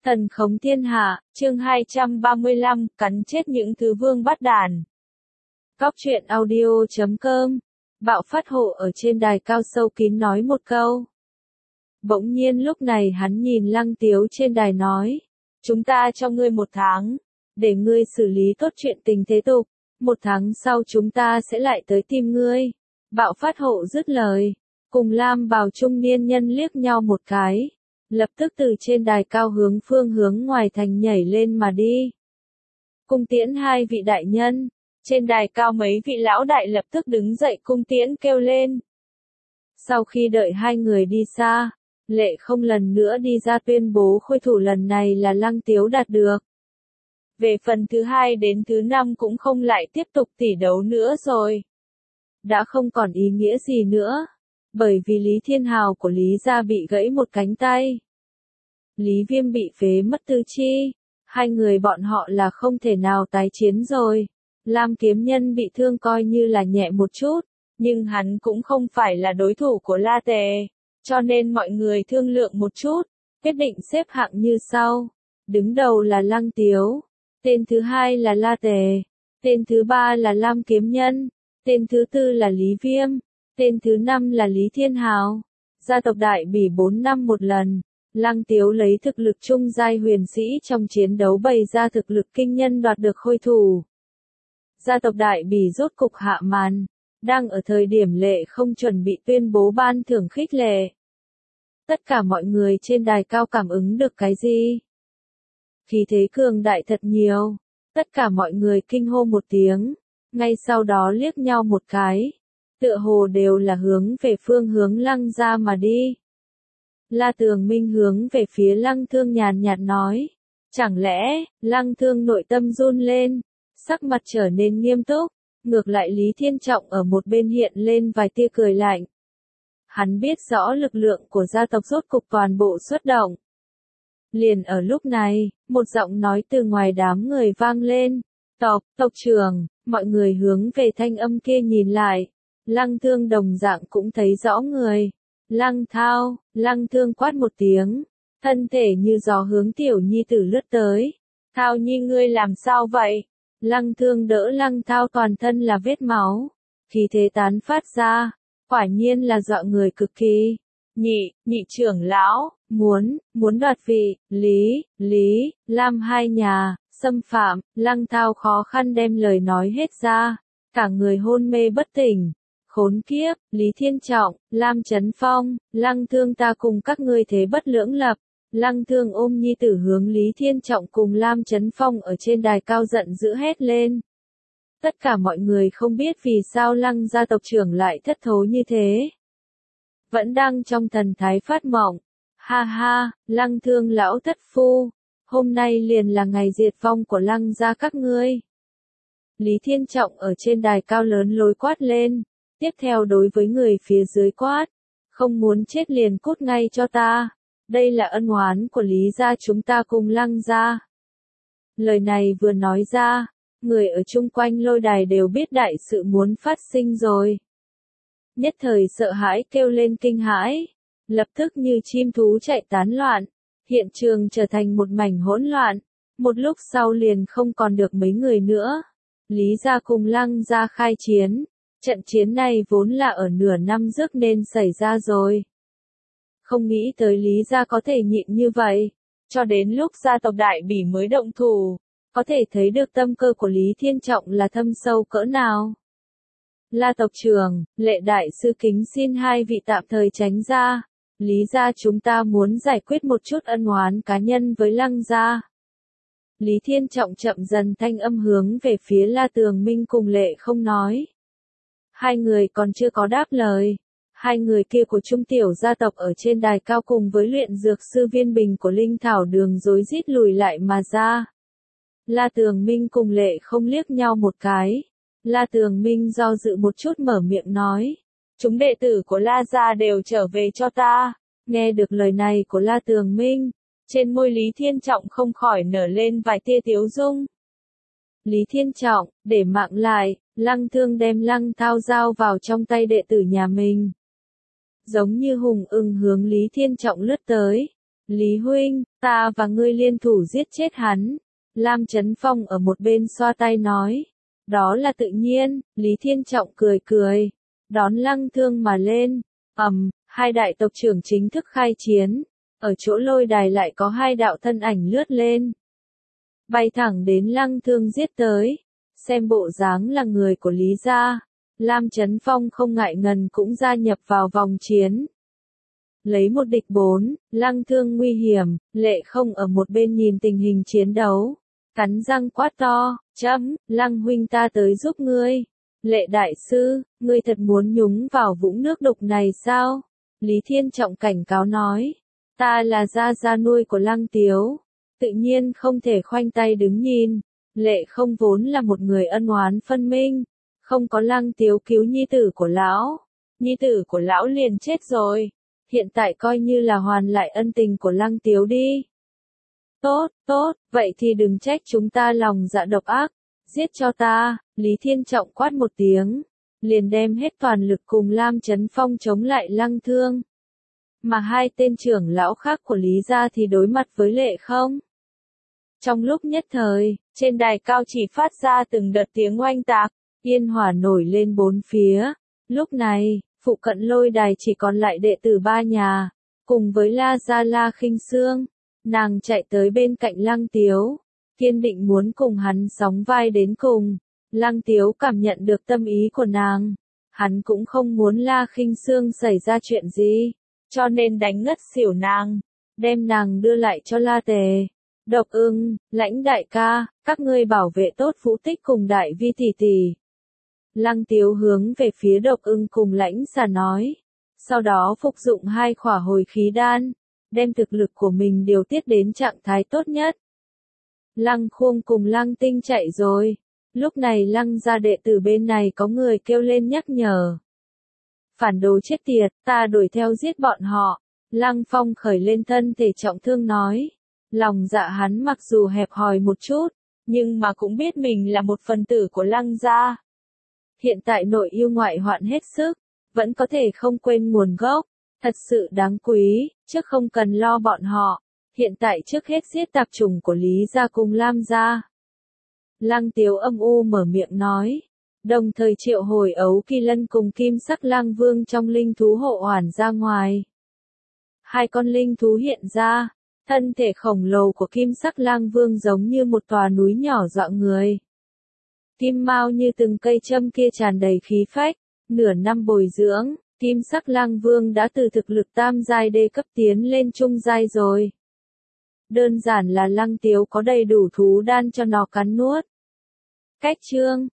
Thần khống thiên hạ, chương 235, cắn chết những thứ vương bắt đàn. Cóc truyện audio.com. Bạo phát hộ ở trên đài cao sâu kín nói một câu. Bỗng nhiên lúc này hắn nhìn Lăng Tiếu trên đài nói. Chúng ta cho ngươi 1 tháng, để ngươi xử lý tốt chuyện tình thế tục. 1 tháng sau chúng ta sẽ lại tới tìm ngươi. Bạo phát hộ dứt lời, cùng lam bào trung niên nhân liếc nhau một cái. Lập tức từ trên đài cao hướng phương hướng ngoài thành nhảy lên mà đi. Cung tiễn 2 vị đại nhân. Trên đài cao mấy vị lão đại lập tức đứng dậy cung tiễn kêu lên. Sau khi đợi 2 người đi xa, Lệ không lần nữa đi ra tuyên bố khôi thủ lần này là Lăng Tiếu đạt được. Về phần thứ 2 đến thứ 5 cũng không lại tiếp tục tỉ đấu nữa rồi. Đã không còn ý nghĩa gì nữa. Bởi vì Lý Thiên Hào của Lý gia bị gãy một cánh tay. Lý Viêm bị phế mất tư chi. 2 người bọn họ là không thể nào tái chiến rồi. Lam Kiếm Nhân bị thương coi như là nhẹ một chút. Nhưng hắn cũng không phải là đối thủ của La Tề. Cho nên mọi người thương lượng một chút. Quyết định xếp hạng như sau. Đứng đầu là Lăng Tiếu. Tên thứ 2 là La Tề. Tên thứ 3 là Lam Kiếm Nhân. Tên thứ 4 là Lý Viêm. Tên thứ 5 là Lý Thiên Hào. Gia tộc Đại Bỉ 4 năm một lần. Lăng Tiếu lấy thực lực trung giai huyền sĩ trong chiến đấu bày ra thực lực kinh nhân đoạt được khôi thủ. Gia tộc Đại Bỉ rốt cục hạ màn. Đang ở thời điểm Lệ không chuẩn bị tuyên bố ban thưởng khích lệ. Tất cả mọi người trên đài cao cảm ứng được cái gì? Khí thế cường đại thật nhiều. Tất cả mọi người kinh hô một tiếng. Ngay sau đó liếc nhau một cái. Tựa hồ đều là hướng về phương hướng Lăng gia mà đi. La Tường Minh hướng về phía Lăng Thương nhàn nhạt nói. Chẳng lẽ, Lăng Thương nội tâm run lên, sắc mặt trở nên nghiêm túc, ngược lại Lý Thiên Trọng ở một bên hiện lên vài tia cười lạnh. Hắn biết rõ lực lượng của gia tộc rốt cục toàn bộ xuất động. Liền ở lúc này, một giọng nói từ ngoài đám người vang lên. Tộc trưởng, mọi người hướng về thanh âm kia nhìn lại. Lăng Thương đồng dạng cũng thấy rõ người. Lăng Thương quát một tiếng. Thân thể như gió hướng tiểu nhi tử lướt tới. Thao nhi ngươi làm sao vậy? Lăng Thương đỡ Lăng Thao toàn thân là vết máu. Khí thế tán phát ra. Quả nhiên là dọa người cực kỳ. Nhị trưởng lão, muốn đoạt vị, Lam 2 nhà, xâm phạm. Lăng Thao khó khăn đem lời nói hết ra. Cả người hôn mê bất tỉnh. Khốn kiếp, Lý Thiên Trọng, Lam Chấn Phong, Lăng Thương ta cùng các ngươi thế bất lưỡng lập. Lăng Thương ôm nhi tử hướng Lý Thiên Trọng cùng Lam Chấn Phong ở trên đài cao giận dữ hét lên. Tất cả mọi người không biết vì sao Lăng gia tộc trưởng lại thất thố như thế. Vẫn đang trong thần thái phát mộng. Ha ha, Lăng Thương lão thất phu. Hôm nay liền là ngày diệt vong của Lăng gia các ngươi. Lý Thiên Trọng ở trên đài cao lớn lối quát lên. Tiếp theo đối với người phía dưới quát. Không muốn chết liền cút ngay cho ta. Đây là ân oán của Lý gia chúng ta cùng Lăng gia. Lời này vừa nói ra, người ở chung quanh lôi đài đều biết đại sự muốn phát sinh rồi. Nhất thời sợ hãi kêu lên kinh hãi. Lập tức như chim thú chạy tán loạn. Hiện trường trở thành một mảnh hỗn loạn. Một lúc sau liền không còn được mấy người nữa. Lý gia cùng Lăng gia khai chiến. Trận chiến này vốn là ở nửa năm trước nên xảy ra rồi. Không nghĩ tới Lý gia có thể nhịn như vậy. Cho đến lúc gia tộc Đại Bỉ mới động thủ. Có thể thấy được tâm cơ của Lý Thiên Trọng là thâm sâu cỡ nào. La tộc trưởng, Lệ đại sư kính xin 2 vị tạm thời tránh ra. Lý gia chúng ta muốn giải quyết một chút ân oán cá nhân với Lăng gia. Lý Thiên Trọng chậm dần thanh âm hướng về phía La Tường Minh cùng Lệ không nói. 2 người còn chưa có đáp lời. 2 người kia của trung tiểu gia tộc ở trên đài cao cùng với luyện dược sư Viên Bình của Linh Thảo Đường rối rít lùi lại mà ra. La Tường Minh cùng Lệ không liếc nhau một cái. La Tường Minh do dự một chút mở miệng nói. Chúng đệ tử của La gia đều trở về cho ta. Nghe được lời này của La Tường Minh, trên môi Lý Thiên Trọng không khỏi nở lên vài tia tiếu dung. Lý Thiên Trọng, để mạng lại, Lăng Thương đem Lăng Thao giao vào trong tay đệ tử nhà mình. Giống như hùng ưng hướng Lý Thiên Trọng lướt tới. Lý huynh, ta và ngươi liên thủ giết chết hắn. Lam Chấn Phong ở một bên xoa tay nói. Đó là tự nhiên, Lý Thiên Trọng cười cười. Đón Lăng Thương mà lên. Hai đại tộc trưởng chính thức khai chiến. Ở chỗ lôi đài lại có hai đạo thân ảnh lướt lên. Bay thẳng đến Lăng Thương giết tới. Xem bộ dáng là người của Lý gia. Lam Chấn Phong không ngại ngần cũng gia nhập vào vòng chiến. Lấy một địch 4, Lăng Thương nguy hiểm, Lệ Không ở một bên nhìn tình hình chiến đấu. Cắn răng quát to, Lăng huynh ta tới giúp ngươi. Lệ đại sư, ngươi thật muốn nhúng vào vũng nước đục này sao? Lý Thiên Trọng cảnh cáo nói. Ta là gia nuôi của Lăng Tiếu. Tự nhiên không thể khoanh tay đứng nhìn. Lệ Không vốn là một người ân oán phân minh. Không có Lăng Tiếu cứu nhi tử của lão. Nhi tử của lão liền chết rồi. Hiện tại coi như là hoàn lại ân tình của Lăng Tiếu đi. Tốt, vậy thì đừng trách chúng ta lòng dạ độc ác. Giết cho ta, Lý Thiên Trọng quát một tiếng. Liền đem hết toàn lực cùng Lam Chấn Phong chống lại Lăng Thương. Mà hai tên trưởng lão khác của Lý gia thì đối mặt với Lệ Không. Trong lúc nhất thời, trên đài cao chỉ phát ra từng đợt tiếng oanh tạc, yên hỏa nổi lên bốn phía. Lúc này, phụ cận lôi đài chỉ còn lại đệ tử ba nhà, cùng với La Gia La Khinh Sương. Nàng chạy tới bên cạnh Lăng Tiếu, kiên định muốn cùng hắn sóng vai đến cùng. Lăng Tiếu cảm nhận được tâm ý của nàng. Hắn cũng không muốn La Khinh Sương xảy ra chuyện gì, cho nên đánh ngất xỉu nàng, đem nàng đưa lại cho La Tề. Độc Ưng, Lãnh đại ca, các ngươi bảo vệ tốt Vũ Tích cùng Đại Vi tỷ tỷ. Lăng Tiếu hướng về phía Độc Ưng cùng Lãnh Xà nói. Sau đó phục dụng 2 khỏa hồi khí đan, đem thực lực của mình điều tiết đến trạng thái tốt nhất. Lăng Khuông cùng Lăng Tinh chạy rồi. Lúc này Lăng gia đệ tử bên này có người kêu lên nhắc nhở. Phản đồ chết tiệt, ta đuổi theo giết bọn họ. Lăng Phong khởi lên thân thể trọng thương nói. Lòng dạ hắn mặc dù hẹp hòi một chút, nhưng mà cũng biết mình là một phần tử của Lăng gia. Hiện tại nội yêu ngoại hoạn hết sức, vẫn có thể không quên nguồn gốc, thật sự đáng quý, chứ không cần lo bọn họ. Hiện tại trước hết giết tạp chủng của Lý gia cùng Lam gia. Lăng Tiếu âm u mở miệng nói, đồng thời triệu hồi Ấu Kỳ Lân cùng Kim Sắc Lang Vương trong linh thú hộ hoàn ra ngoài. 2 con linh thú hiện ra, thân thể khổng lồ của Kim Sắc Lang Vương giống như một tòa núi nhỏ dọa người. Kim mao như từng cây châm kia tràn đầy khí phách, nửa năm bồi dưỡng, Kim Sắc Lang Vương đã từ thực lực tam giai đê cấp tiến lên trung giai rồi. Đơn giản là Lăng Tiếu có đầy đủ thú đan cho nó cắn nuốt. Cách chương